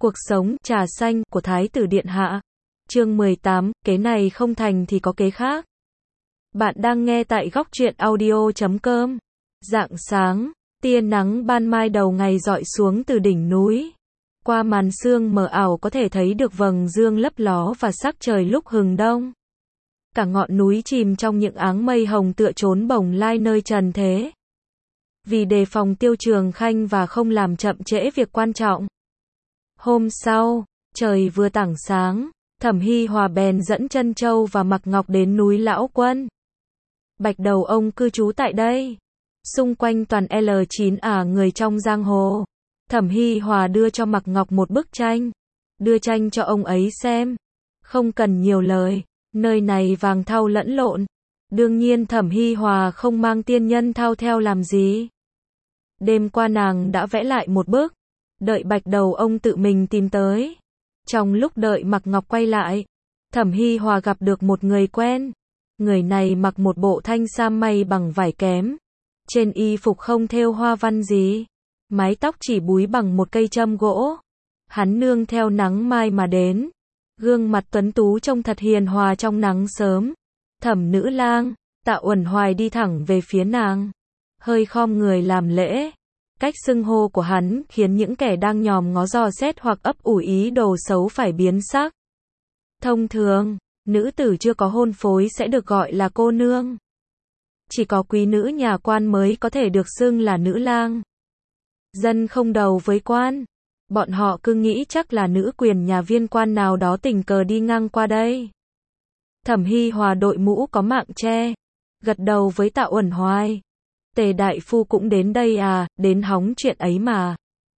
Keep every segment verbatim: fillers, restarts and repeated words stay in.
Cuộc sống, trà xanh, của Thái tử Điện Hạ. Chương mười tám, kế này không thành thì có kế khác. Bạn đang nghe tại góc truyện audio chấm com. Rạng sáng, tia nắng ban mai đầu ngày rọi xuống từ đỉnh núi. Qua màn sương mờ ảo có thể thấy được vầng dương lấp ló và sắc trời lúc hừng đông. Cả ngọn núi chìm trong những áng mây hồng tựa trốn bồng lai nơi trần thế. Vì đề phòng Tiêu Trường Khanh và không làm chậm trễ việc quan trọng. Hôm sau, trời vừa tảng sáng, Thẩm Hi Hòa bèn dẫn Trân Châu và Mạc Ngọc đến núi Lão Quân. Bạch Đầu ông cư trú tại đây. Xung quanh toàn L chín ả người trong giang hồ. Thẩm Hi Hòa đưa cho Mạc Ngọc một bức tranh. Đưa tranh cho ông ấy xem. Không cần nhiều lời, nơi này vàng thau lẫn lộn. Đương nhiên Thẩm Hi Hòa không mang tiên nhân thau theo làm gì. Đêm qua nàng đã vẽ lại một bức. Đợi Bạch Đầu ông tự mình tìm tới. Trong lúc đợi Mạc Ngọc quay lại, Thẩm Hi Hòa gặp được một người quen. Người này mặc một bộ thanh sam may bằng vải kém. Trên y phục không thêu hoa văn gì. Mái tóc chỉ búi bằng một cây châm gỗ. Hắn nương theo nắng mai mà đến. Gương mặt tuấn tú trông thật hiền hòa trong nắng sớm. Thẩm nữ lang, Tạ Uẩn Hoài đi thẳng về phía nàng. Hơi khom người làm lễ. Cách xưng hô của hắn khiến những kẻ đang nhòm ngó dò xét hoặc ấp ủ ý đồ xấu phải biến sắc. Thông thường, nữ tử chưa có hôn phối sẽ được gọi là cô nương. Chỉ có quý nữ nhà quan mới có thể được xưng là nữ lang. Dân không đầu với quan. Bọn họ cứ nghĩ chắc là nữ quyền nhà viên quan nào đó tình cờ đi ngang qua đây. Thẩm Hi Hòa đội mũ có mạng che. Gật đầu với Tạ Uẩn Hoài. Tề đại phu cũng đến đây à, đến hóng chuyện ấy mà.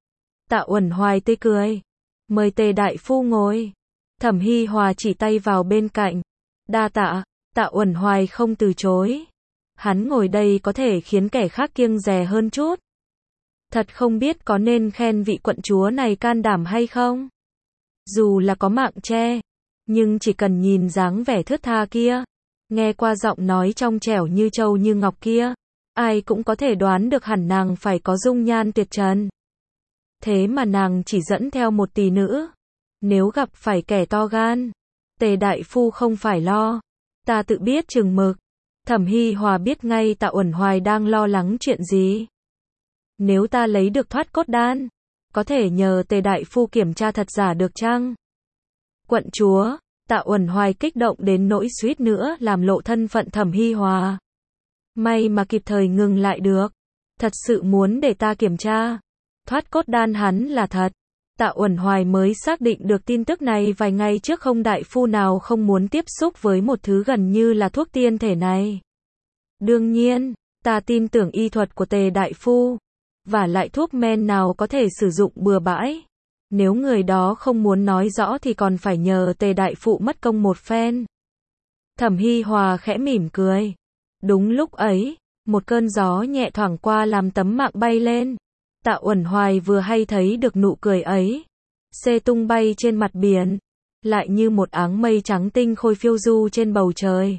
Tạ Uẩn Hoài tươi cười. Mời Tề đại phu ngồi. Thẩm Hi Hòa chỉ tay vào bên cạnh. Đa tạ, Tạ Uẩn Hoài không từ chối. Hắn ngồi đây có thể khiến kẻ khác kiêng dè hơn chút. Thật không biết có nên khen vị quận chúa này can đảm hay không. Dù là có mạng che, nhưng chỉ cần nhìn dáng vẻ thướt tha kia, nghe qua giọng nói trong trẻo như trâu như ngọc kia, ai cũng có thể đoán được hẳn nàng phải có dung nhan tuyệt trần. Thế mà nàng chỉ dẫn theo một tỷ nữ. Nếu gặp phải kẻ to gan, Tề đại phu không phải lo. Ta tự biết chừng mực. Thẩm Hi Hòa biết ngay Tạ Uẩn Hoài đang lo lắng chuyện gì. Nếu ta lấy được thoát cốt đan, có thể nhờ Tề đại phu kiểm tra thật giả được chăng? Quận chúa, Tạ Uẩn Hoài kích động đến nỗi suýt nữa làm lộ thân phận Thẩm Hi Hòa. May mà kịp thời ngừng lại được. Thật sự muốn để ta kiểm tra. Thoát cốt đan hắn là thật. Tạ Uẩn Hoài mới xác định được tin tức này vài ngày trước, không đại phu nào không muốn tiếp xúc với một thứ gần như là thuốc tiên thể này. Đương nhiên, ta tin tưởng y thuật của Tề đại phu. Và lại thuốc men nào có thể sử dụng bừa bãi. Nếu người đó không muốn nói rõ thì còn phải nhờ Tề đại phụ mất công một phen. Thẩm Hi Hòa khẽ mỉm cười. Đúng lúc ấy, một cơn gió nhẹ thoảng qua làm tấm mạng bay lên. Tạ Uẩn Hoài vừa hay thấy được nụ cười ấy. Xê tung bay trên mặt biển. Lại như một áng mây trắng tinh khôi phiêu du trên bầu trời.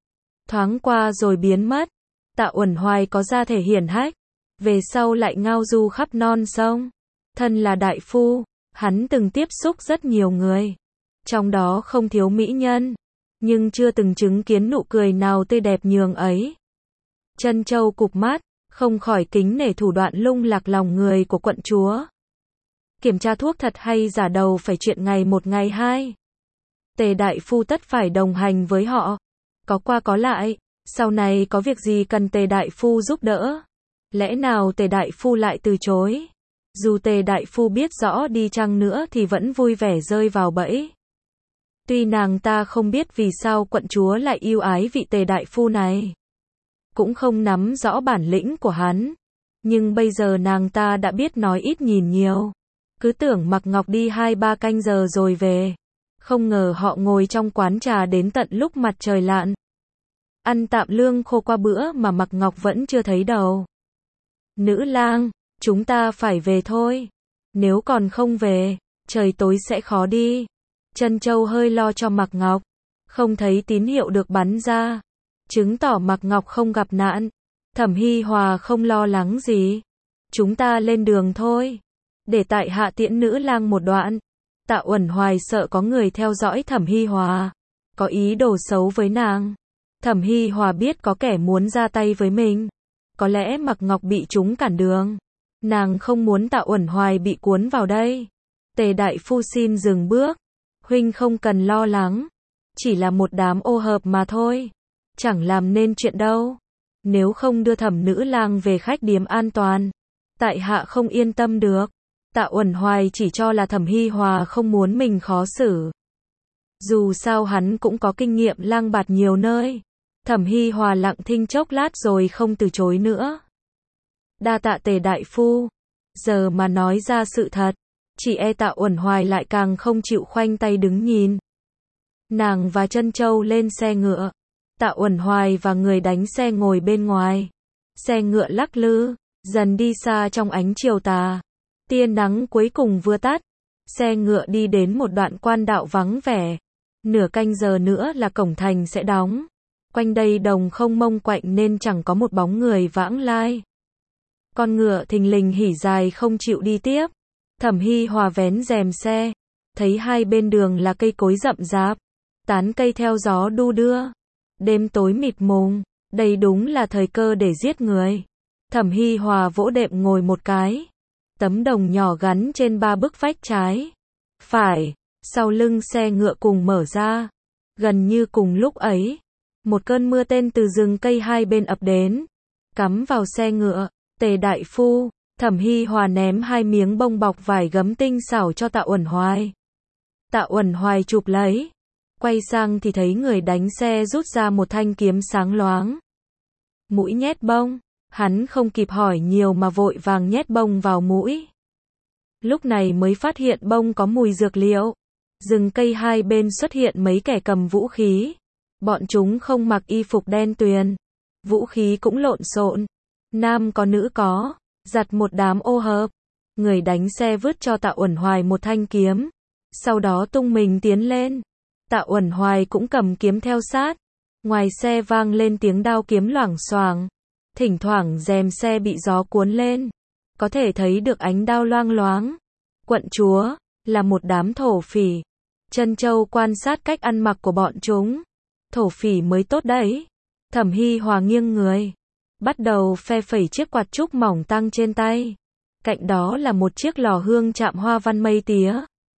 Thoáng qua rồi biến mất. Tạ Uẩn Hoài có ra thể hiển hách. Về sau lại ngao du khắp non sông. Thân là đại phu, hắn từng tiếp xúc rất nhiều người. Trong đó không thiếu mỹ nhân. Nhưng chưa từng chứng kiến nụ cười nào tươi đẹp nhường ấy. Trân Châu cụp mắt, không khỏi kính nể thủ đoạn lung lạc lòng người của quận chúa. Kiểm tra thuốc thật hay giả đầu phải chuyện ngày một ngày hai. Tề đại phu tất phải đồng hành với họ. Có qua có lại, sau này có việc gì cần Tề đại phu giúp đỡ. Lẽ nào Tề đại phu lại từ chối? Dù Tề đại phu biết rõ đi chăng nữa thì vẫn vui vẻ rơi vào bẫy. Tuy nàng ta không biết vì sao quận chúa lại yêu ái vị Tề đại phu này. Cũng không nắm rõ bản lĩnh của hắn. Nhưng bây giờ nàng ta đã biết nói ít nhìn nhiều. Cứ tưởng Mạc Ngọc đi hai ba canh giờ rồi về. Không ngờ họ ngồi trong quán trà đến tận lúc mặt trời lặn. Ăn tạm lương khô qua bữa mà Mạc Ngọc vẫn chưa thấy đầu. Nữ lang, chúng ta phải về thôi. Nếu còn không về, trời tối sẽ khó đi. Trân Châu hơi lo cho Mạc Ngọc. Không thấy tín hiệu được bắn ra. Chứng tỏ Mạc Ngọc không gặp nạn. Thẩm Hi Hòa không lo lắng gì. Chúng ta lên đường thôi. Để tại hạ tiễn nữ lang một đoạn. Tạ Uẩn Hoài sợ có người theo dõi Thẩm Hi Hòa, có ý đồ xấu với nàng. Thẩm Hi Hòa biết có kẻ muốn ra tay với mình. Có lẽ Mạc Ngọc bị chúng cản đường. Nàng không muốn Tạ Uẩn Hoài bị cuốn vào đây. Tề đại phu xin dừng bước. Huynh không cần lo lắng. Chỉ là một đám ô hợp mà thôi. Chẳng làm nên chuyện đâu. Nếu không đưa Thẩm nữ lang về khách điếm an toàn, tại hạ không yên tâm được. Tạ Uẩn Hoài chỉ cho là Thẩm Hi Hòa không muốn mình khó xử. Dù sao hắn cũng có kinh nghiệm lang bạt nhiều nơi. Thẩm Hi Hòa lặng thinh chốc lát rồi không từ chối nữa. Đa tạ Tề đại phu. Giờ mà nói ra sự thật, chỉ e Tạ Uẩn Hoài lại càng không chịu khoanh tay đứng nhìn. Nàng và Trân Châu lên xe ngựa. Tạ Uẩn Hoài và người đánh xe ngồi bên ngoài. Xe ngựa lắc lư, dần đi xa trong ánh chiều tà. Tia nắng cuối cùng vừa tắt. Xe ngựa đi đến một đoạn quan đạo vắng vẻ. Nửa canh giờ nữa là cổng thành sẽ đóng. Quanh đây đồng không mông quạnh nên chẳng có một bóng người vãng lai. Con ngựa thình lình hỉ dài không chịu đi tiếp. Thẩm Hi Hòa vén rèm xe, thấy hai bên đường là cây cối rậm rạp, tán cây theo gió đu đưa. Đêm tối mịt mùng, đây đúng là thời cơ để giết người. Thẩm Hi Hòa vỗ đệm ngồi một cái. Tấm đồng nhỏ gắn trên ba bức vách trái, phải, sau lưng xe ngựa cùng mở ra. Gần như cùng lúc ấy, một cơn mưa tên từ rừng cây hai bên ập đến, cắm vào xe ngựa. Tề đại phu, Thẩm Hi Hòa ném hai miếng bông bọc vải gấm tinh xảo cho Tạ Uẩn Hoài. Tạ Uẩn Hoài chụp lấy, quay sang thì thấy người đánh xe rút ra một thanh kiếm sáng loáng. Mũi nhét bông, hắn không kịp hỏi nhiều mà vội vàng nhét bông vào mũi. Lúc này mới phát hiện bông có mùi dược liệu. Rừng cây hai bên xuất hiện mấy kẻ cầm vũ khí. Bọn chúng không mặc y phục đen tuyền, vũ khí cũng lộn xộn, nam có nữ có, giặt một đám ô hợp. Người đánh xe vứt cho Tạ Uẩn Hoài một thanh kiếm, sau đó tung mình tiến lên. Tạ Uẩn Hoài cũng cầm kiếm theo sát. Ngoài xe vang lên tiếng đao kiếm loảng xoảng, thỉnh thoảng rèm xe bị gió cuốn lên, có thể thấy được ánh đao loang loáng. Quận chúa, là một đám thổ phỉ. Trân Châu quan sát cách ăn mặc của bọn chúng. Thổ phỉ mới tốt đấy. Thẩm Hi Hòa nghiêng người, bắt đầu phe phẩy chiếc quạt trúc mỏng tăng trên tay. Cạnh đó là một chiếc lò hương chạm hoa văn mây tía.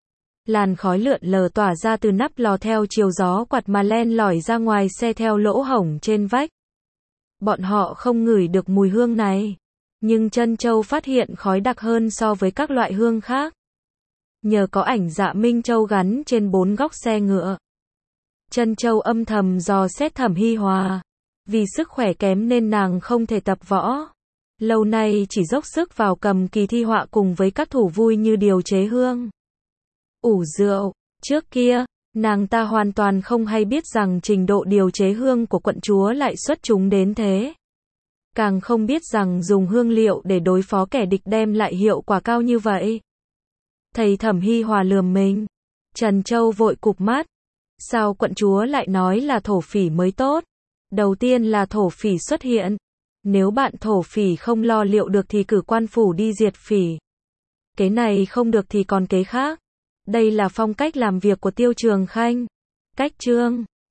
Làn khói lượn lờ tỏa ra từ nắp lò theo chiều gió quạt mà len lỏi ra ngoài xe theo lỗ hổng trên vách. Bọn họ không ngửi được mùi hương này, nhưng Trân Châu phát hiện khói đặc hơn so với các loại hương khác. Nhờ có ảnh Dạ Minh Châu gắn trên bốn góc xe ngựa, Trân Châu âm thầm dò xét Thẩm Hi Hòa. Vì sức khỏe kém nên nàng không thể tập võ. Lâu nay chỉ dốc sức vào cầm kỳ thi họa cùng với các thủ vui như điều chế hương, ủ rượu. Trước kia, nàng ta hoàn toàn không hay biết rằng trình độ điều chế hương của quận chúa lại xuất chúng đến thế. Càng không biết rằng dùng hương liệu để đối phó kẻ địch đem lại hiệu quả cao như vậy. Thầy Thẩm Hi Hòa lườm mình. Trân Châu vội cụp mắt. Sao quận chúa lại nói là thổ phỉ mới tốt? Đầu tiên là thổ phỉ xuất hiện. Nếu bạn thổ phỉ không lo liệu được thì cử quan phủ đi diệt phỉ. Kế này không được thì còn kế khác. Đây là phong cách làm việc của Tiêu Trường Khanh. Cách chương